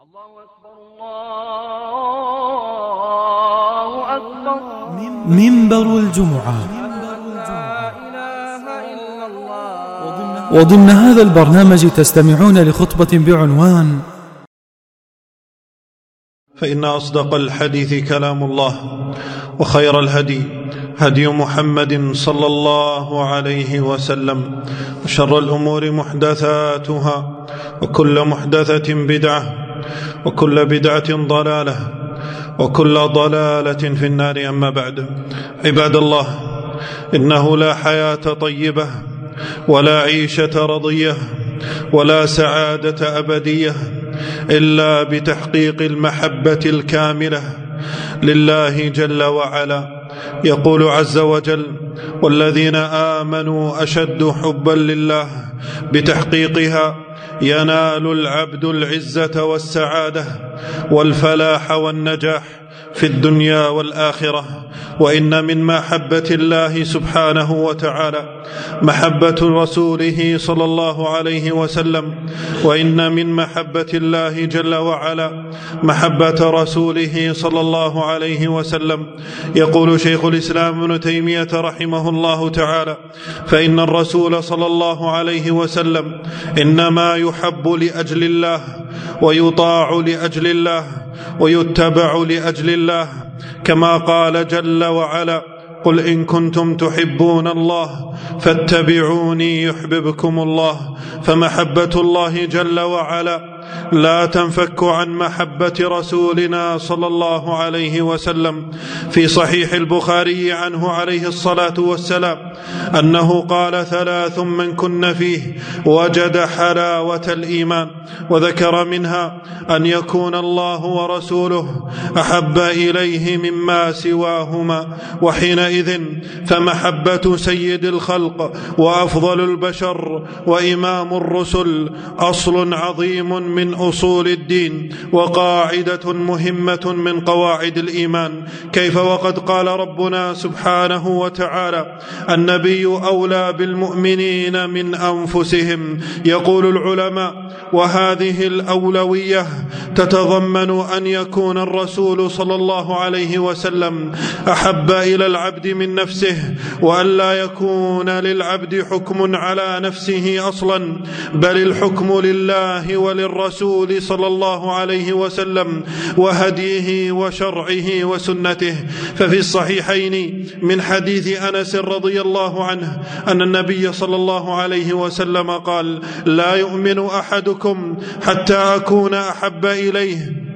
الله أكبر الله أكبر. منبر الجمعة. وضمن هذا البرنامج تستمعون لخطبة بعنوان: فإن أصدق الحديث كلام الله، وخير الهدي هدي محمد صلى الله عليه وسلم، وشر الأمور محدثاتها، وكل محدثة بدعة، وكل بدعة ضلالة، وكل ضلالة في النار. أما بعد، عباد الله، إنه لا حياة طيبة، ولا عيشة رضية، ولا سعادة أبدية إلا بتحقيق المحبة الكاملة لله جل وعلا. يقول عز وجل: والذين آمنوا أشد حبا لله. بتحقيقها ينال العبد العزة والسعادة والفلاح والنجاح في الدنيا والآخرة. وإن من محبة الله سبحانه وتعالى محبة رسوله صلى الله عليه وسلم، وإن من محبة الله جل وعلا محبة رسوله صلى الله عليه وسلم. يقول شيخ الإسلام ابن تيمية رحمه الله تعالى: فإن الرسول صلى الله عليه وسلم إنما يحب لأجل الله، ويطاع لأجل الله، ويتبع لأجل الله، كما قال جل وعلا: قل إن كنتم تحبون الله فاتبعوني يحببكم الله. فمحبة الله جل وعلا لا تنفك عن محبة رسولنا صلى الله عليه وسلم. في صحيح البخاري عنه عليه الصلاة والسلام أنه قال: 3 من كن فيه وجد حلاوة الإيمان، وذكر منها أن يكون الله ورسوله أحب إليه مما سواهما. وحينئذ فمحبة سيد الخلق وأفضل البشر وإمام الرسل أصل عظيم من أصول الدين، وقاعدة مهمة من قواعد الإيمان. كيف وقد قال ربنا سبحانه وتعالى: النبي أولى بالمؤمنين من أنفسهم. يقول العلماء: وهذه الأولوية تتضمن أن يكون الرسول صلى الله عليه وسلم أحب إلى العبد من نفسه، وأن لا يكون للعبد حكم على نفسه أصلا، بل الحكم لله وللرسول صلى الله عليه وسلم وهديه وشرعه وسنته. ففي الصحيحين من حديث أنس رضي الله عنه أن النبي صلى الله عليه وسلم قال: لا يؤمن أحدكم حتى أكون أحب إليه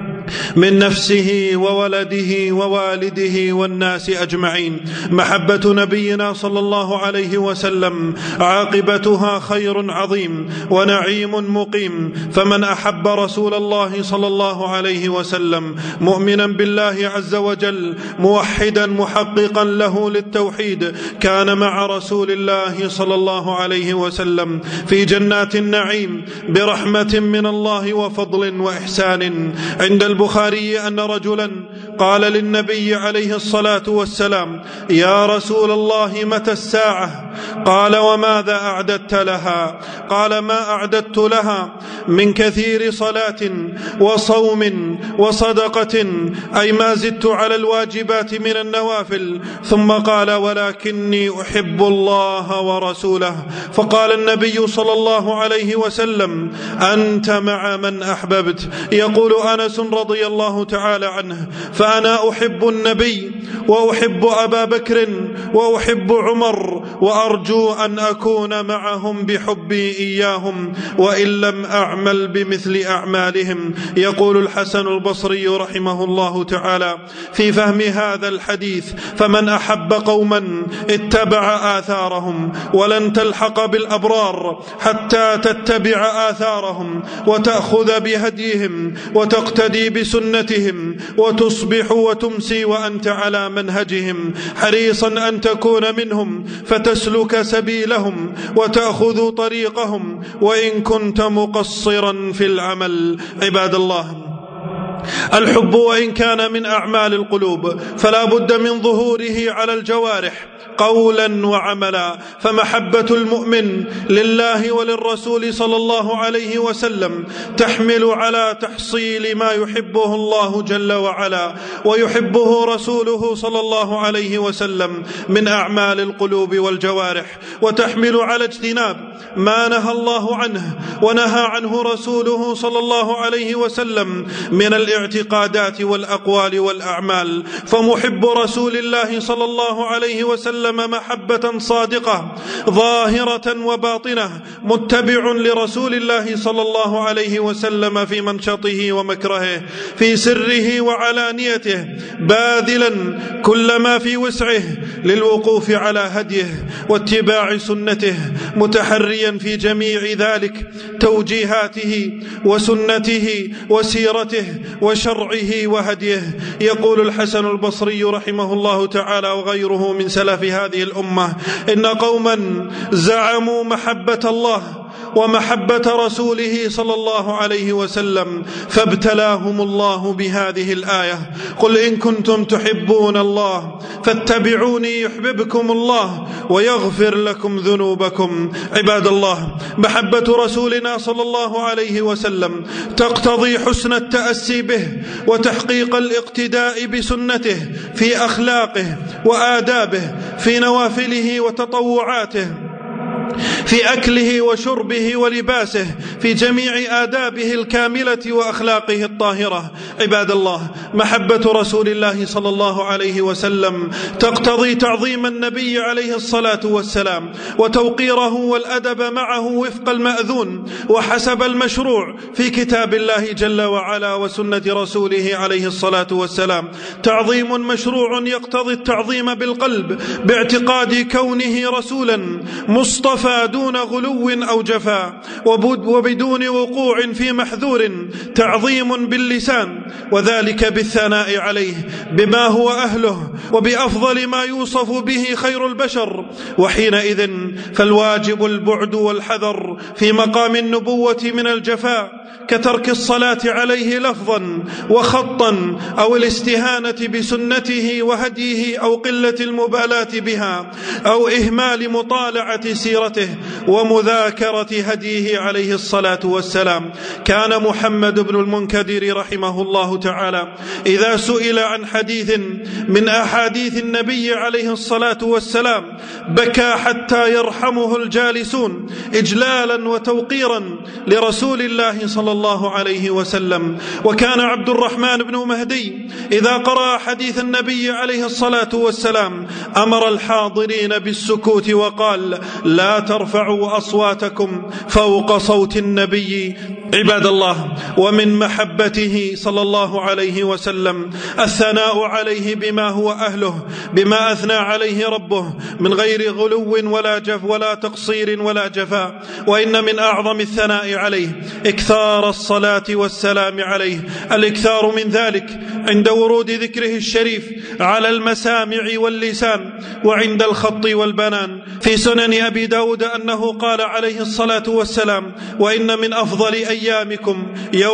من نفسه وولده ووالده والناس أجمعين. محبة نبينا صلى الله عليه وسلم عاقبتها خير عظيم ونعيم مقيم. فمن أحب رسول الله صلى الله عليه وسلم مؤمنا بالله عز وجل موحدا محققا له للتوحيد، كان مع رسول الله صلى الله عليه وسلم في جنات النعيم برحمة من الله وفضل وإحسان. عند البخاري أن رجلا قال للنبي عليه الصلاة والسلام: يا رسول الله، متى الساعة؟ قال: وماذا أعددت لها؟ قال: ما أعددت لها من كثير صلاة وصوم وصدقة، أي ما زدت على الواجبات من النوافل. ثم قال: ولكني أحب الله ورسوله. فقال النبي صلى الله عليه وسلم: أنت مع من أحببت. يقول أنس رضي الله تعالى عنه: فأنا أحب النبي وأحب أبا بكر وأحب عمر، وأرجو أن أكون معهم بحبي إياهم، وإن لم أعمل بمثل أعمالهم. يقول الحسن البصري رحمه الله تعالى في فهم هذا الحديث: فمن أحب قوما اتبع آثارهم، ولن تلحق بالأبرار حتى تتبع آثارهم وتأخذ بهديهم وتقتدي بسنتهم، وتصبح وتمسي وأنت على منهجهم، حريصا أن تكون منهم فتسلك سبيلهم وتأخذ طريقهم، وإن كنت مقصرا في العمل. عباد الله، الحب وإن كان من أعمال القلوب فلا بد من ظهوره على الجوارح قولا وعملا، فمحبة المؤمن لله وللرسول صلى الله عليه وسلم تحمل على تحصيل ما يحبه الله جل وعلا ويحبه رسوله صلى الله عليه وسلم من أعمال القلوب والجوارح، وتحمل على اجتناب ما نهى الله عنه ونهى عنه رسوله صلى الله عليه وسلم من الاعتقادات والأقوال والأعمال. فمحب رسول الله صلى الله عليه وسلم محبة صادقة ظاهرة وباطنة، متبع لرسول الله صلى الله عليه وسلم في منشطه ومكرهه، في سره وعلانيته، باذلا كل ما في وسعه للوقوف على هديه واتباع سنته، متحريا في جميع ذلك توجيهاته وسنته وسيرته وشرعه وهديه. يقول الحسن البصري رحمه الله تعالى وغيره من سلف هذه الأمة: إن قوما زعموا محبة الله ومحبة رسوله صلى الله عليه وسلم فابتلاهم الله بهذه الآية: قل إن كنتم تحبون الله فاتبعوني يحببكم الله ويغفر لكم ذنوبكم. عباد الله، محبة رسولنا صلى الله عليه وسلم تقتضي حسن التأسي به وتحقيق الاقتداء بسنته في أخلاقه وآدابه، في نوافله وتطوعاته، في أكله وشربه ولباسه، في جميع آدابه الكاملة وأخلاقه الطاهرة. عباد الله، محبة رسول الله صلى الله عليه وسلم تقتضي تعظيم النبي عليه الصلاة والسلام وتوقيره والأدب معه وفق المأذون وحسب المشروع في كتاب الله جل وعلا وسنة رسوله عليه الصلاة والسلام. تعظيم مشروع يقتضي التعظيم بالقلب باعتقاد كونه رسولا مصطفى دون غلو أو جفاء وبدون وقوع في محذور. تعظيم باللسان، وذلك بالثناء عليه بما هو أهله وبأفضل ما يوصف به خير البشر، وحينئذ فالواجب البعد والحذر في مقام النبوة من الجفاء كترك الصلاة عليه لفظا وخطا أو الاستهانة بسنته وهديه أو قلة المبالاة بها أو إهمال مطالعة سيرته ومذاكرة هديه عليه الصلاة والسلام. كان محمد بن المنكدر رحمه الله تعالى إذا سئل عن حديث من أحاديث النبي عليه الصلاة والسلام بكى حتى يرحمه الجالسون إجلالا وتوقيرا لرسول الله صلى الله عليه وسلم. وكان عبد الرحمن بن مهدي إذا قرأ حديث النبي عليه الصلاة والسلام أمر الحاضرين بالسكوت وقال: لا ترفعوا أصواتكم فوق صوت النبي. عباد الله، ومن محبته صلى الله عليه وسلم الثناء عليه بما هو أهله، بما أثنى عليه ربه من غير غلو ولا تقصير ولا جفاء. وإن من أعظم الثناء عليه إكثار الصلاة والسلام عليه، الإكثار من ذلك عند ورود ذكره الشريف على المسامع واللسان وعند الخط والبنان. في سنن أبي داود أنه قال عليه الصلاة والسلام: وإن من أفضل أيامكم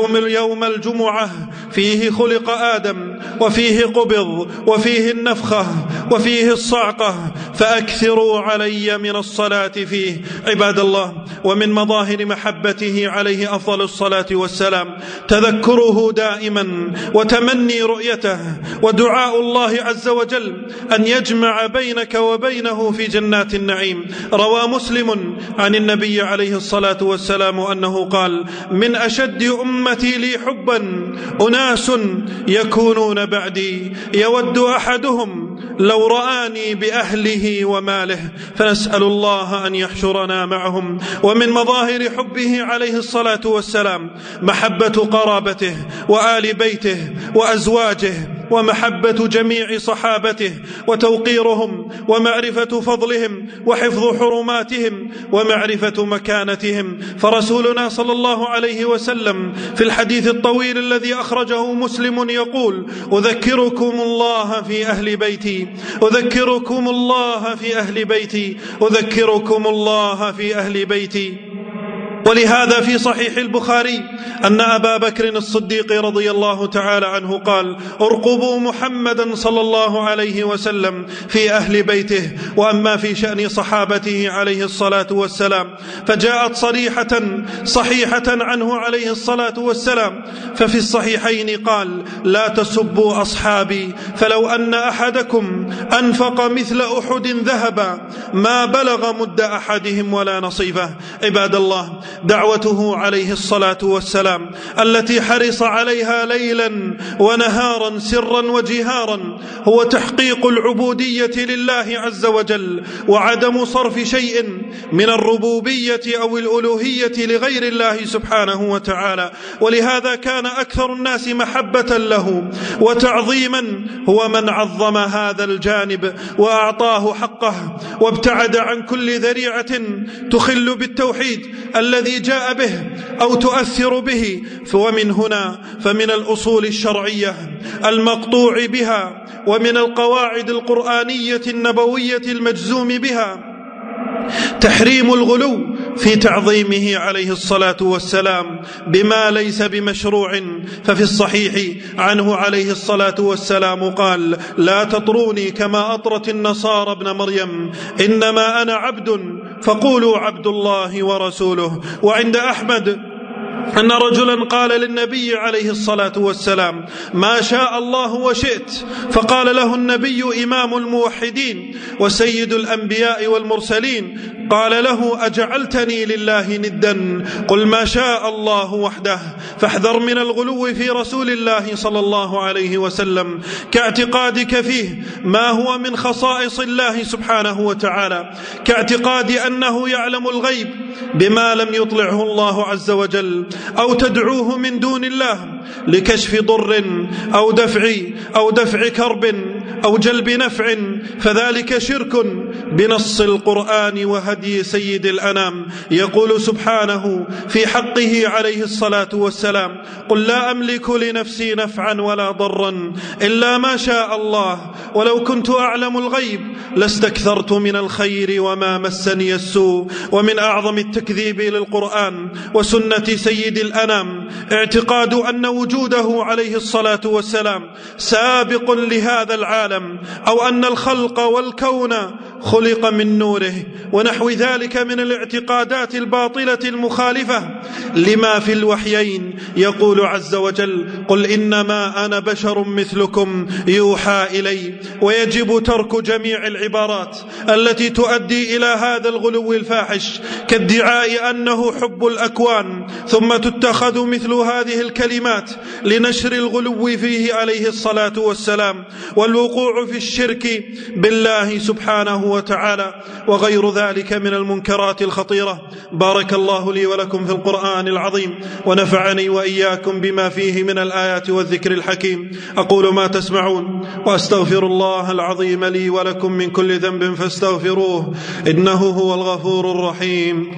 يوم الجمعة، فيه خلق آدم وفيه قبض وفيه النفخة وفيه الصعقة، فأكثروا علي من الصلاة فيه. عباد الله، ومن مظاهر محبته عليه أفضل الصلاة والسلام تذكره دائما وتمني رؤيته ودعاء الله عز وجل أن يجمع بينك وبينه في جنات النعيم. روى مسلم عن النبي عليه الصلاة والسلام أنه قال: من أشد أمتي لي حبا أناس يكونون بعدي يود أحدهم لو رآني بأهله وماله، فنسأل الله أن يحشرنا معهم. ومن مظاهر حبه عليه الصلاة والسلام محبة قرابته وآل بيته وأزواجه ومحبة جميع صحابته وتوقيرهم ومعرفة فضلهم وحفظ حرماتهم ومعرفة مكانتهم. فرسولنا صلى الله عليه وسلم في الحديث الطويل الذي أخرجه مسلم يقول: أذكركم الله في أهل بيتي، أذكركم الله في أهل بيتي، أذكركم الله في أهل بيتي. ولهذا في صحيح البخاري أن أبا بكر الصديق رضي الله تعالى عنه قال: ارقبوا محمدا صلى الله عليه وسلم في أهل بيته، وأما في شأن صحابته عليه الصلاة والسلام فجاءت صحيحة عنه عليه الصلاة والسلام. ففي الصحيحين قال: لا تسبوا أصحابي، فلو أن أحدكم أنفق مثل أحد ذهبا ما بلغ مد أحدهم ولا نصيفه. عباد الله، دعوته عليه الصلاة والسلام التي حرص عليها ليلا ونهارا سرا وجهارا هو تحقيق العبودية لله عز وجل، وعدم صرف شيء من الربوبية أو الألوهية لغير الله سبحانه وتعالى. ولهذا كان أكثر الناس محبة له وتعظيما هو من عظم هذا الجانب وأعطاه حقه، وابتعد عن كل ذريعة تخل بالتوحيد الذي جاء به أو تؤثر به. ومن هنا فمن الأصول الشرعية المقطوع بها ومن القواعد القرآنية النبوية المجزوم بها تحريم الغلو في تعظيمه عليه الصلاة والسلام بما ليس بمشروع. ففي الصحيح عنه عليه الصلاة والسلام قال: لا تطروني كما أطرت النصارى ابن مريم، إنما أنا عبد فقولوا عبد الله ورسوله. وعند أحمد أن رجلا قال للنبي عليه الصلاة والسلام: ما شاء الله وشئت. فقال له النبي: إمام الموحدين وسيد الأنبياء والمرسلين، قال له: أجعلتني لله ندا؟ قل ما شاء الله وحده. فاحذر من الغلو في رسول الله صلى الله عليه وسلم كاعتقادك فيه ما هو من خصائص الله سبحانه وتعالى، كاعتقاد أنه يعلم الغيب بما لم يطلعه الله عز وجل، أو تدعوه من دون الله لكشف ضر أو دفع كرب أو جلب نفع، فذلك شرك بنص القرآن وهدي سيد الأنام. يقول سبحانه في حقه عليه الصلاة والسلام: قل لا أملك لنفسي نفعا ولا ضرا إلا ما شاء الله، ولو كنت أعلم الغيب لاستكثرت من الخير وما مسني السوء. ومن أعظم التكذيب للقرآن وسنة سيد الأنام اعتقاد أن وجوده عليه الصلاة والسلام سابق لهذا العالم، أو أن الخلق والكون خلق من نوره، ونحو ذلك من الاعتقادات الباطلة المخالفة لما في الوحيين. يقول عز وجل: قل إنما أنا بشر مثلكم يوحى إلي. ويجب ترك جميع العبارات التي تؤدي إلى هذا الغلو الفاحش، كادعاء أنه حب الأكوان، ثم تتخذ مثل هذه الكلمات لنشر الغلو فيه عليه الصلاة والسلام والوقوع في الشرك بالله سبحانه وتعالى وغير ذلك من المنكرات الخطيرة. بارك الله لي ولكم في القرآن العظيم، ونفعني وإياكم بما فيه من الآيات والذكر الحكيم. أقول ما تسمعون، وأستغفر الله العظيم لي ولكم من كل ذنب فاستغفروه، إنه هو الغفور الرحيم.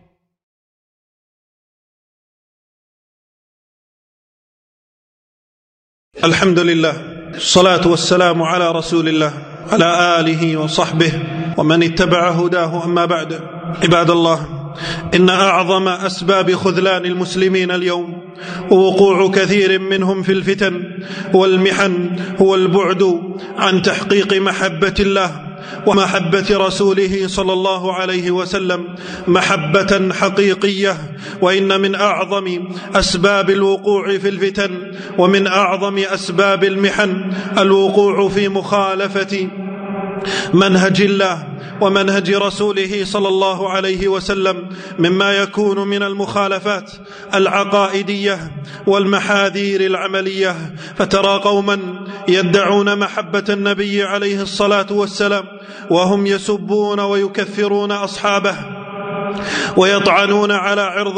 الحمد لله، الصلاة والسلام على رسول الله على آله وصحبه ومن اتبع هداه. أما بعد، عباد الله، إن أعظم أسباب خذلان المسلمين اليوم ووقوع كثير منهم في الفتن والمحن هو البعد عن تحقيق محبة الله ومحبة رسوله صلى الله عليه وسلم محبة حقيقية. وإن من أعظم أسباب الوقوع في الفتن ومن أعظم أسباب المحن الوقوع في مخالفة منهج الله ومنهج رسوله صلى الله عليه وسلم، مما يكون من المخالفات العقائدية والمحاذير العملية. فترى قوما يدعون محبة النبي عليه الصلاة والسلام وهم يسبون ويكفرون أصحابه ويطعنون على عرضه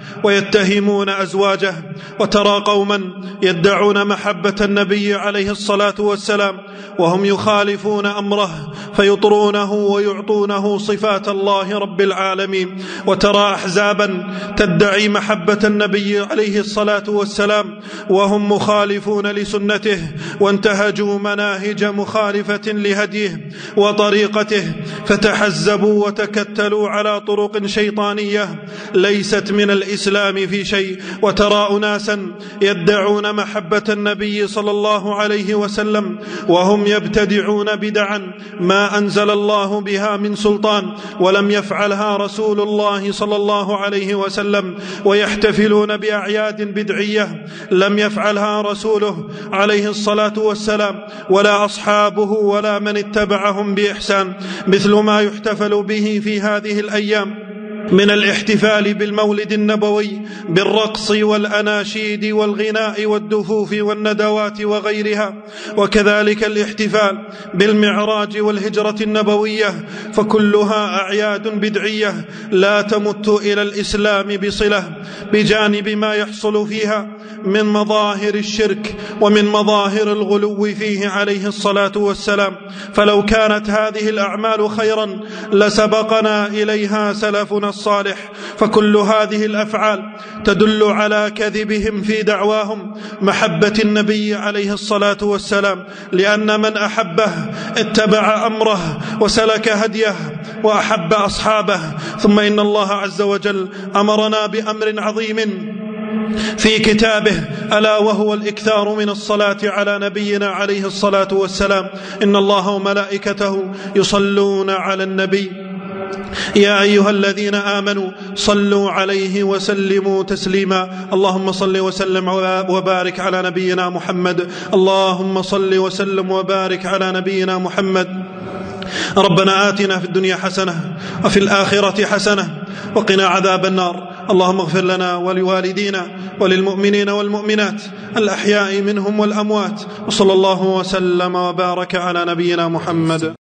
ويتهمون أزواجه. وترى قوما يدعون محبة النبي عليه الصلاة والسلام وهم يخالفون أمره فيطرونه ويعطونه صفات الله رب العالمين. وترى أحزابا تدعي محبة النبي عليه الصلاة والسلام وهم مخالفون لسنته وانتهجوا مناهج مخالفة لهديه وطريقته، فتحزبوا وتكتلوا على طرق شيطانية ليست من الإسلام في شيء. وترى أناسا يدعون محبة النبي صلى الله عليه وسلم وهم يبتدعون بدعا ما أنزل الله بها من سلطان ولم يفعلها رسول الله صلى الله عليه وسلم، ويحتفلون بأعياد بدعية لم يفعلها رسوله عليه الصلاة والسلام ولا أصحابه ولا من اتبعهم بإحسان، مثل ما يحتفل به في هذه الأيام من الاحتفال بالمولد النبوي بالرقص والأناشيد والغناء والدفوف والندوات وغيرها، وكذلك الاحتفال بالمعراج والهجرة النبوية، فكلها أعياد بدعية لا تمت إلى الإسلام بصلة، بجانب ما يحصل فيها من مظاهر الشرك ومن مظاهر الغلو فيه عليه الصلاة والسلام. فلو كانت هذه الأعمال خيرا لسبقنا إليها سلفنا الصالح، فكل هذه الأفعال تدل على كذبهم في دعواهم محبة النبي عليه الصلاة والسلام، لأن من أحبه اتبع أمره وسلك هديه وأحب أصحابه. ثم إن الله عز وجل أمرنا بأمر عظيم في كتابه ألا وهو الإكثار من الصلاة على نبينا عليه الصلاة والسلام. إن الله وملائكته يصلون على النبي يا أيها الذين آمنوا صلوا عليه وسلموا تسليما. اللهم صل وسلم وبارك على نبينا محمد. اللهم صل وسلم وبارك على نبينا محمد. ربنا آتنا في الدنيا حسنة وفي الآخرة حسنة وقنا عذاب النار. اللهم اغفر لنا ولوالدينا وللمؤمنين والمؤمنات الأحياء منهم والأموات، وصلى الله وسلم وبارك على نبينا محمد.